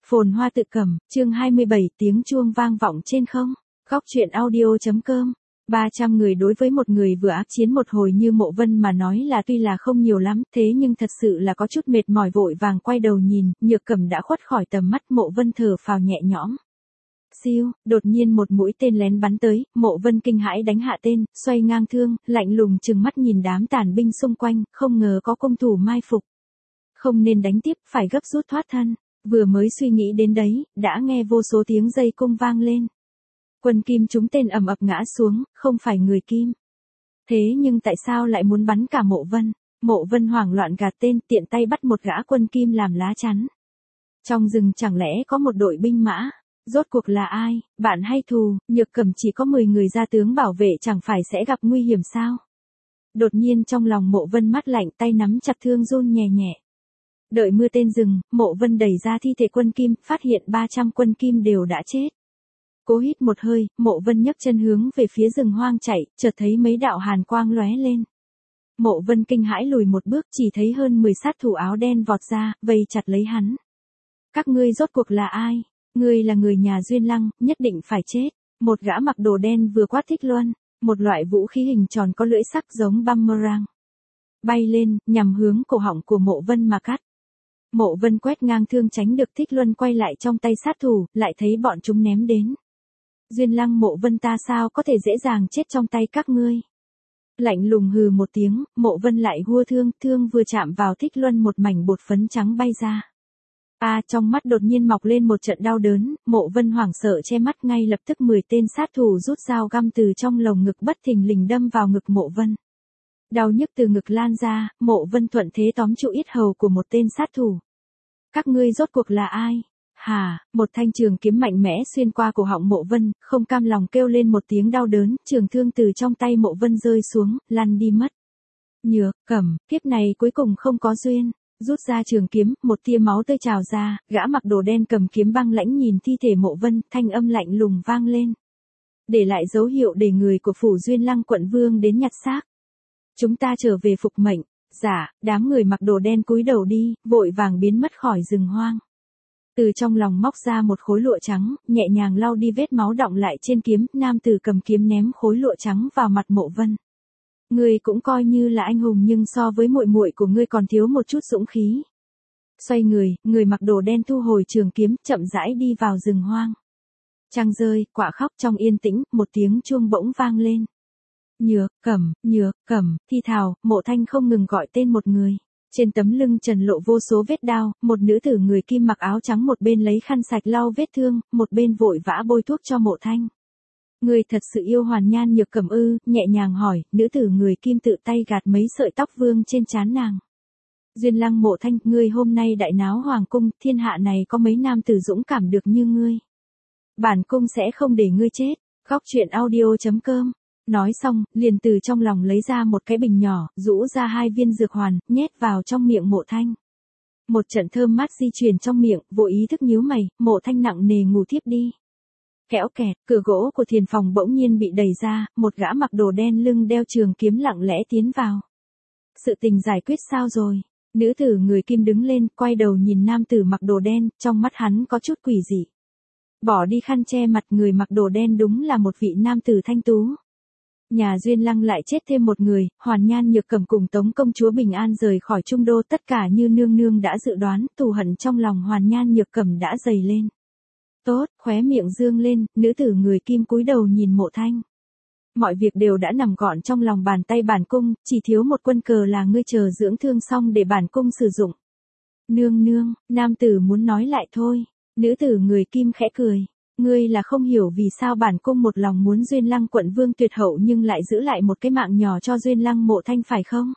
Phồn hoa tự cầm, chương 27 tiếng chuông vang vọng trên không. Góc truyện audio.com. 300 người đối với một người vừa ác chiến một hồi như Mộ Vân mà nói là tuy là không nhiều lắm, thế nhưng thật sự là có chút mệt mỏi, vội vàng quay đầu nhìn, Nhược Cẩm đã khuất khỏi tầm mắt. Mộ Vân thở phào nhẹ nhõm. Siêu, đột nhiên một mũi tên lén bắn tới, Mộ Vân kinh hãi đánh hạ tên, xoay ngang thương, lạnh lùng trừng mắt nhìn đám tàn binh xung quanh, không ngờ có công thủ mai phục. Không nên đánh tiếp, phải gấp rút thoát thân. Vừa mới suy nghĩ đến đấy, đã nghe vô số tiếng dây cung vang lên. Quân Kim trúng tên ầm ập ngã xuống, không phải người Kim. Thế nhưng tại sao lại muốn bắn cả Mộ Vân? Mộ Vân hoảng loạn gạt tên, tiện tay bắt một gã quân Kim làm lá chắn. Trong rừng chẳng lẽ có một đội binh mã? Rốt cuộc là ai, bạn hay thù? Nhược Cẩm chỉ có 10 người ra tướng bảo vệ, chẳng phải sẽ gặp nguy hiểm sao? Đột nhiên trong lòng Mộ Vân mát lạnh, tay nắm chặt thương run nhẹ nhẹ. Đợi mưa tên dừng, Mộ Vân đẩy ra thi thể quân Kim, phát hiện 300 quân Kim đều đã chết. Cố hít một hơi, Mộ Vân nhấc chân hướng về phía rừng hoang chạy, chợt thấy mấy đạo hàn quang lóe lên. Mộ Vân kinh hãi lùi một bước, chỉ thấy hơn 10 sát thủ áo đen vọt ra, vây chặt lấy hắn. Các ngươi rốt cuộc là ai? Ngươi là người nhà Duyên Lăng, nhất định phải chết. Một gã mặc đồ đen vừa quát Thích Luân, một loại vũ khí hình tròn có lưỡi sắc giống boomerang. Bay lên, nhằm hướng cổ họng của Mộ Vân mà cắt. Mộ Vân quét ngang thương tránh được, Thích Luân quay lại trong tay sát thủ, lại thấy bọn chúng ném đến. Duyên Lăng Mộ Vân ta sao có thể dễ dàng chết trong tay các ngươi. Lạnh lùng hừ một tiếng, Mộ Vân lại hua thương, thương vừa chạm vào Thích Luân một mảnh bột phấn trắng bay ra. Trong mắt đột nhiên mọc lên một trận đau đớn, Mộ Vân hoảng sợ che mắt, ngay lập tức 10 tên sát thủ rút dao găm từ trong lồng ngực bất thình lình đâm vào ngực Mộ Vân. Đau nhức từ ngực lan ra, Mộ Vân thuận thế tóm trụ yết hầu của một tên sát thủ. Các ngươi rốt cuộc là ai? Hả? Một thanh trường kiếm mạnh mẽ xuyên qua cổ họng Mộ Vân, không cam lòng kêu lên một tiếng đau đớn, trường thương từ trong tay Mộ Vân rơi xuống, lăn đi mất. Nhược Cẩm, kiếp này cuối cùng không có duyên. Rút ra trường kiếm, một tia máu tươi trào ra, gã mặc đồ đen cầm kiếm băng lãnh nhìn thi thể Mộ Vân, thanh âm lạnh lùng vang lên. Để lại dấu hiệu để người của phủ Duyên Lăng quận vương đến nhặt xác. Chúng ta trở về phục mệnh. Dạ, đám người mặc đồ đen cúi đầu đi, vội vàng biến mất khỏi rừng hoang. Từ trong lòng móc ra một khối lụa trắng, nhẹ nhàng lau đi vết máu đọng lại trên kiếm, nam tử cầm kiếm ném khối lụa trắng vào mặt Mộ Vân. Ngươi cũng coi như là anh hùng, nhưng so với muội muội của ngươi còn thiếu một chút dũng khí. Xoay người mặc đồ đen thu hồi trường kiếm, chậm rãi đi vào rừng hoang. Trăng rơi, quạ khóc, trong yên tĩnh, một tiếng chuông bỗng vang lên. Nhược Cẩm, thi thào, Mộ Thanh không ngừng gọi tên một người. Trên tấm lưng trần lộ vô số vết đao, một nữ tử người Kim mặc áo trắng một bên lấy khăn sạch lau vết thương, một bên vội vã bôi thuốc cho Mộ Thanh. Ngươi thật sự yêu Hoàn Nhan Nhược Cẩm ư? Nhẹ nhàng hỏi, nữ tử người Kim tự tay gạt mấy sợi tóc vương trên trán nàng. Duyên Lăng Mộ Thanh, ngươi hôm nay đại náo hoàng cung, thiên hạ này có mấy nam tử dũng cảm được như ngươi. Bản cung sẽ không để ngươi chết. Góc truyện audio.com. Nói xong, liền từ trong lòng lấy ra một cái bình nhỏ, rũ ra 2 viên dược hoàn, nhét vào trong miệng Mộ Thanh. Một trận thơm mát di chuyển trong miệng, vô ý thức nhíu mày, Mộ Thanh nặng nề ngủ thiếp đi. Kẽo kẹt, cửa gỗ của thiền phòng bỗng nhiên bị đẩy ra, một gã mặc đồ đen lưng đeo trường kiếm lặng lẽ tiến vào. Sự tình giải quyết sao rồi? Nữ tử người Kim đứng lên, quay đầu nhìn nam tử mặc đồ đen, trong mắt hắn có chút quỷ dị. Bỏ đi khăn che mặt, người mặc đồ đen đúng là một vị nam tử thanh tú. Nhà Duyên Lăng lại chết thêm một người, Hoàn Nhan Nhược Cẩm cùng Tống công chúa bình an rời khỏi Trung Đô, tất cả như nương nương đã dự đoán, thù hận trong lòng Hoàn Nhan Nhược Cẩm đã dày lên. Tốt, khóe miệng dương lên, nữ tử người Kim cúi đầu nhìn Mộ Thanh. Mọi việc đều đã nằm gọn trong lòng bàn tay bản cung, chỉ thiếu một quân cờ là ngươi chờ dưỡng thương xong để bản cung sử dụng. Nương nương, nam tử muốn nói lại thôi, nữ tử người Kim khẽ cười. Ngươi là không hiểu vì sao bản cung một lòng muốn Duyên Lăng quận vương tuyệt hậu nhưng lại giữ lại một cái mạng nhỏ cho Duyên Lăng Mộ Thanh phải không?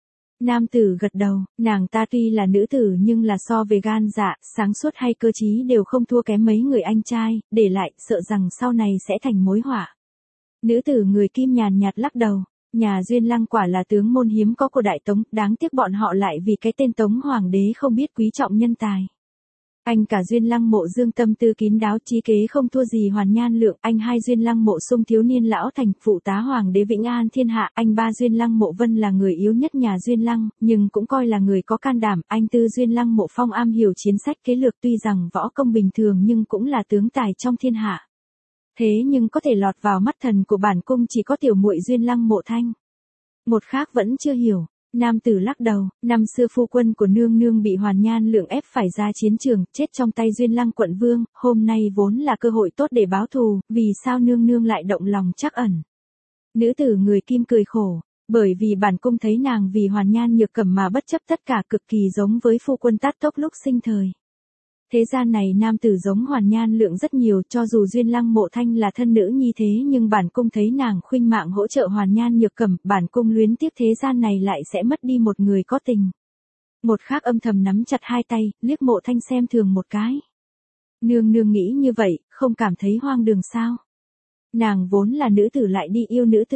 Nam tử gật đầu, nàng ta tuy là nữ tử nhưng là so về gan dạ, sáng suốt hay cơ trí đều không thua kém mấy người anh trai, để lại sợ rằng sau này sẽ thành mối họa. Nữ tử người Kim nhàn nhạt lắc đầu, nhà Duyên Lăng quả là tướng môn hiếm có của Đại Tống, đáng tiếc bọn họ lại vì cái tên Tống Hoàng đế không biết quý trọng nhân tài. Anh cả Duyên Lăng Mộ Dương tâm tư kín đáo, trí kế không thua gì Hoàn Nhan Lượng, anh hai Duyên Lăng Mộ Sung thiếu niên lão thành, phụ tá hoàng đế vĩnh an thiên hạ, anh ba Duyên Lăng Mộ Vân là người yếu nhất nhà Duyên Lăng, nhưng cũng coi là người có can đảm, anh tư Duyên Lăng Mộ Phong am hiểu chiến sách kế lược, tuy rằng võ công bình thường nhưng cũng là tướng tài trong thiên hạ. Thế nhưng có thể lọt vào mắt thần của bản cung chỉ có tiểu muội Duyên Lăng Mộ Thanh. Một khác vẫn chưa hiểu. Nam tử lắc đầu, năm xưa phu quân của nương nương bị Hoàn Nhan Lượng ép phải ra chiến trường, chết trong tay Duyên Lăng quận vương, hôm nay vốn là cơ hội tốt để báo thù, vì sao nương nương lại động lòng trắc ẩn. Nữ tử người Kim cười khổ, bởi vì bản cung thấy nàng vì Hoàn Nhan Nhược Cẩm mà bất chấp tất cả, cực kỳ giống với phu quân Tát Tốc lúc sinh thời. Thế gian này nam tử giống Hoàn Nhan Lượng rất nhiều, cho dù Duyên Lăng Mộ Thanh là thân nữ nhi thế nhưng bản cung thấy nàng khuynh mạng hỗ trợ Hoàn Nhan Nhược Cẩm, bản cung luyến tiếc thế gian này lại sẽ mất đi một người có tình. Một khác âm thầm nắm chặt hai tay, liếc Mộ Thanh xem thường một cái. Nương nương nghĩ như vậy, không cảm thấy hoang đường sao? Nàng vốn là nữ tử lại đi yêu nữ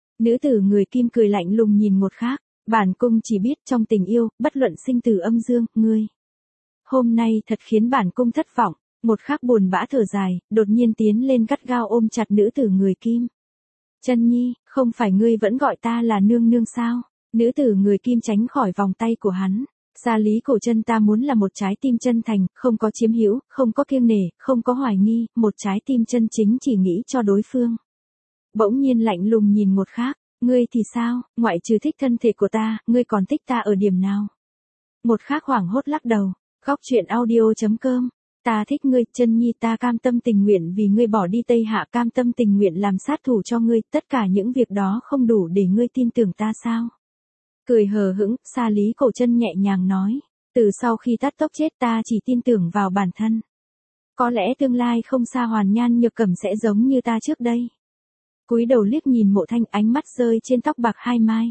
tử người Kim cười lạnh lùng nhìn một khác, bản cung chỉ biết trong tình yêu, bất luận sinh tử âm dương, ngươi. Hôm nay thật khiến bản cung thất vọng, một khắc buồn bã thở dài, đột nhiên tiến lên gắt gao ôm chặt nữ tử người Kim. Chân nhi, không phải ngươi vẫn gọi ta là nương nương sao? Nữ tử người Kim tránh khỏi vòng tay của hắn. Gia Lý Cổ Chân, ta muốn là một trái tim chân thành, không có chiếm hữu, không có kiêng nể, không có hoài nghi, một trái tim chân chính chỉ nghĩ cho đối phương. Bỗng nhiên lạnh lùng nhìn một khác, ngươi thì sao, ngoại trừ thích thân thể của ta, ngươi còn thích ta ở điểm nào? Một khác hoảng hốt lắc đầu. Góc truyện audio.com. Ta thích ngươi, Chân nhi, ta cam tâm tình nguyện vì ngươi bỏ đi Tây Hạ, cam tâm tình nguyện làm sát thủ cho ngươi, tất cả những việc đó không đủ để ngươi tin tưởng ta sao? Cười hờ hững, Gia Lý Cổ Chân nhẹ nhàng nói, từ sau khi Tát Tốc chết ta chỉ tin tưởng vào bản thân. Có lẽ tương lai không xa Hoàn Nhan Nhược Cẩm sẽ giống như ta trước đây. Cúi đầu liếc nhìn Mộ Thanh, ánh mắt rơi trên tóc bạc hai mai.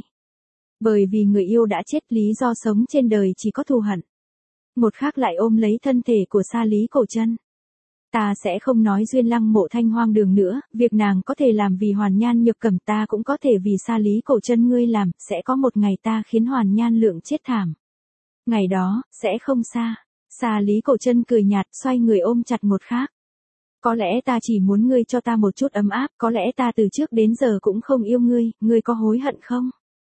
Bởi vì người yêu đã chết, lý do sống trên đời chỉ có thù hận. Một khác lại ôm lấy thân thể của Gia Lý Cổ Chân. Ta sẽ không nói Duyên Lăng Mộ Thanh hoang đường nữa, việc nàng có thể làm vì Hoàn Nhan Nhược Cẩm ta cũng có thể vì Gia Lý Cổ Chân ngươi làm, sẽ có một ngày ta khiến Hoàn Nhan Lượng chết thảm. Ngày đó, sẽ không xa. Gia Lý Cổ Chân cười nhạt, xoay người ôm chặt một khác. Có lẽ ta chỉ muốn ngươi cho ta một chút ấm áp, có lẽ ta từ trước đến giờ cũng không yêu ngươi có hối hận không?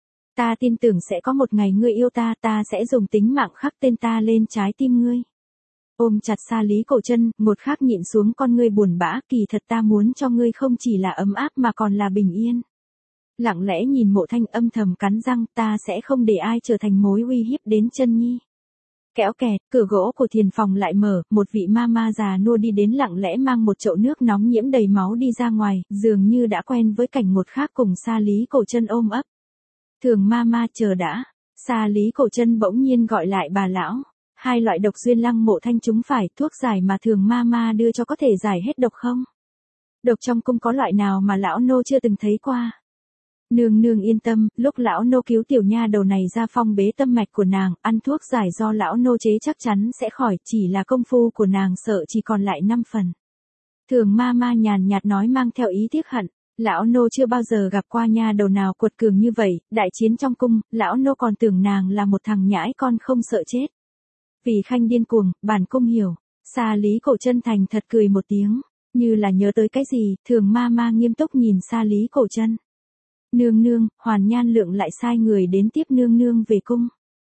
Ta tin tưởng sẽ có một ngày ngươi yêu ta, ta sẽ dùng tính mạng khắc tên ta lên trái tim ngươi. Ôm chặt Gia Lý Cổ Chân, một khắc nhịn xuống con ngươi buồn bã, kỳ thật ta muốn cho ngươi không chỉ là ấm áp mà còn là bình yên. Lặng lẽ nhìn Mộ Thanh, âm thầm cắn răng, ta sẽ không để ai trở thành mối uy hiếp đến Chân nhi. Kéo kẹt, cửa gỗ của thiền phòng lại mở, một vị ma già nua đi đến lặng lẽ mang một chậu nước nóng nhiễm đầy máu đi ra ngoài, dường như đã quen với cảnh một khác cùng Gia Lý Cổ Chân ôm ấp. Thường ma chờ đã. Gia Lý Cổ Chân bỗng nhiên gọi lại bà lão. Hai loại độc Duyên Lăng Mộ Thanh chúng phải, thuốc giải mà thường ma đưa cho có thể giải hết độc không? Độc trong cung có loại nào mà lão nô chưa từng thấy qua? Nương nương yên tâm, lúc lão nô cứu tiểu nha đầu này ra phong bế tâm mạch của nàng, ăn thuốc giải do lão nô chế chắc chắn sẽ khỏi, chỉ là công phu của nàng sợ chỉ còn lại 5 phần. Thường ma nhàn nhạt nói mang theo ý tiếc hận. Lão nô chưa bao giờ gặp qua nha đầu nào cuột cường như vậy, đại chiến trong cung, lão nô còn tưởng nàng là một thằng nhãi con không sợ chết. Vì khanh điên cuồng, bản cung hiểu. Gia Lý Cổ Chân thành thật cười một tiếng, như là nhớ tới cái gì, thường ma nghiêm túc nhìn Gia Lý Cổ Chân. Nương nương, Hoàn Nhan Lượng lại sai người đến tiếp nương nương về cung.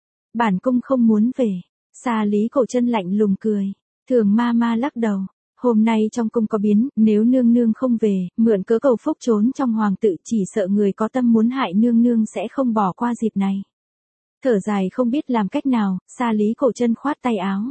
Bản cung không muốn về. Gia Lý Cổ Chân lạnh lùng cười. Thường ma lắc đầu. Hôm nay trong cung có biến, nếu nương nương không về, mượn cớ cầu phúc trốn trong hoàng tự, chỉ sợ người có tâm muốn hại nương nương sẽ không bỏ qua dịp này. Thở dài không biết làm cách nào, Gia Lý Cổ Chân khoát tay áo.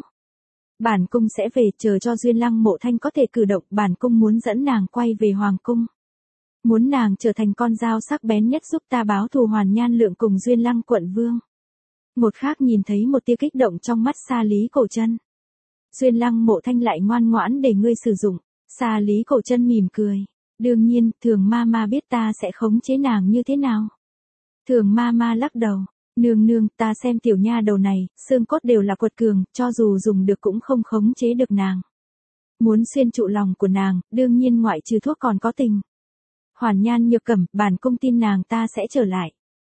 Bản cung sẽ về, chờ cho Duyên Lăng Mộ Thanh có thể cử động, bản cung muốn dẫn nàng quay về hoàng cung. Muốn nàng trở thành con dao sắc bén nhất giúp ta báo thù Hoàn Nhan Lượng cùng Duyên Lăng quận vương. Một khác nhìn thấy một tia kích động trong mắt Gia Lý Cổ Chân. Duyên Lăng Mộ Thanh lại ngoan ngoãn để ngươi sử dụng. Gia Lý Cổ Chân mỉm cười. Đương nhiên, thường ma biết ta sẽ khống chế nàng như thế nào. Thường ma lắc đầu. Nương nương, ta xem tiểu nha đầu này, xương cốt đều là quật cường, cho dù dùng được cũng không khống chế được nàng. Muốn xuyên trụ lòng của nàng, đương nhiên ngoại trừ thuốc còn có tình. Hoàn Nhan Nhược Cẩm, bản cung tin nàng ta sẽ trở lại.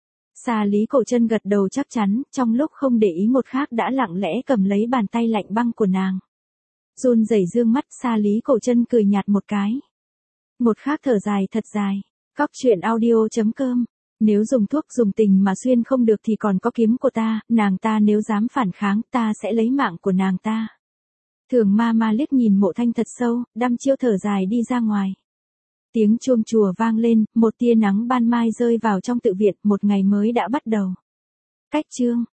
Gia Lý Cổ Chân gật đầu chắc chắn, trong lúc không để ý một khác đã lặng lẽ cầm lấy bàn tay lạnh băng của nàng. Run rẩy dương mắt, Sa Lý Cổ Chân cười nhạt một cái. Một khắc thở dài thật dài. Góc truyện audio.com. Nếu dùng thuốc dùng tình mà xuyên không được thì còn có kiếm của ta, nàng ta nếu dám phản kháng ta sẽ lấy mạng của nàng ta. Thường ma ma liếc nhìn Mộ Thanh thật sâu, đăm chiêu thở dài đi ra ngoài. Tiếng chuông chùa vang lên, một tia nắng ban mai rơi vào trong tự viện, một ngày mới đã bắt đầu. Cách chương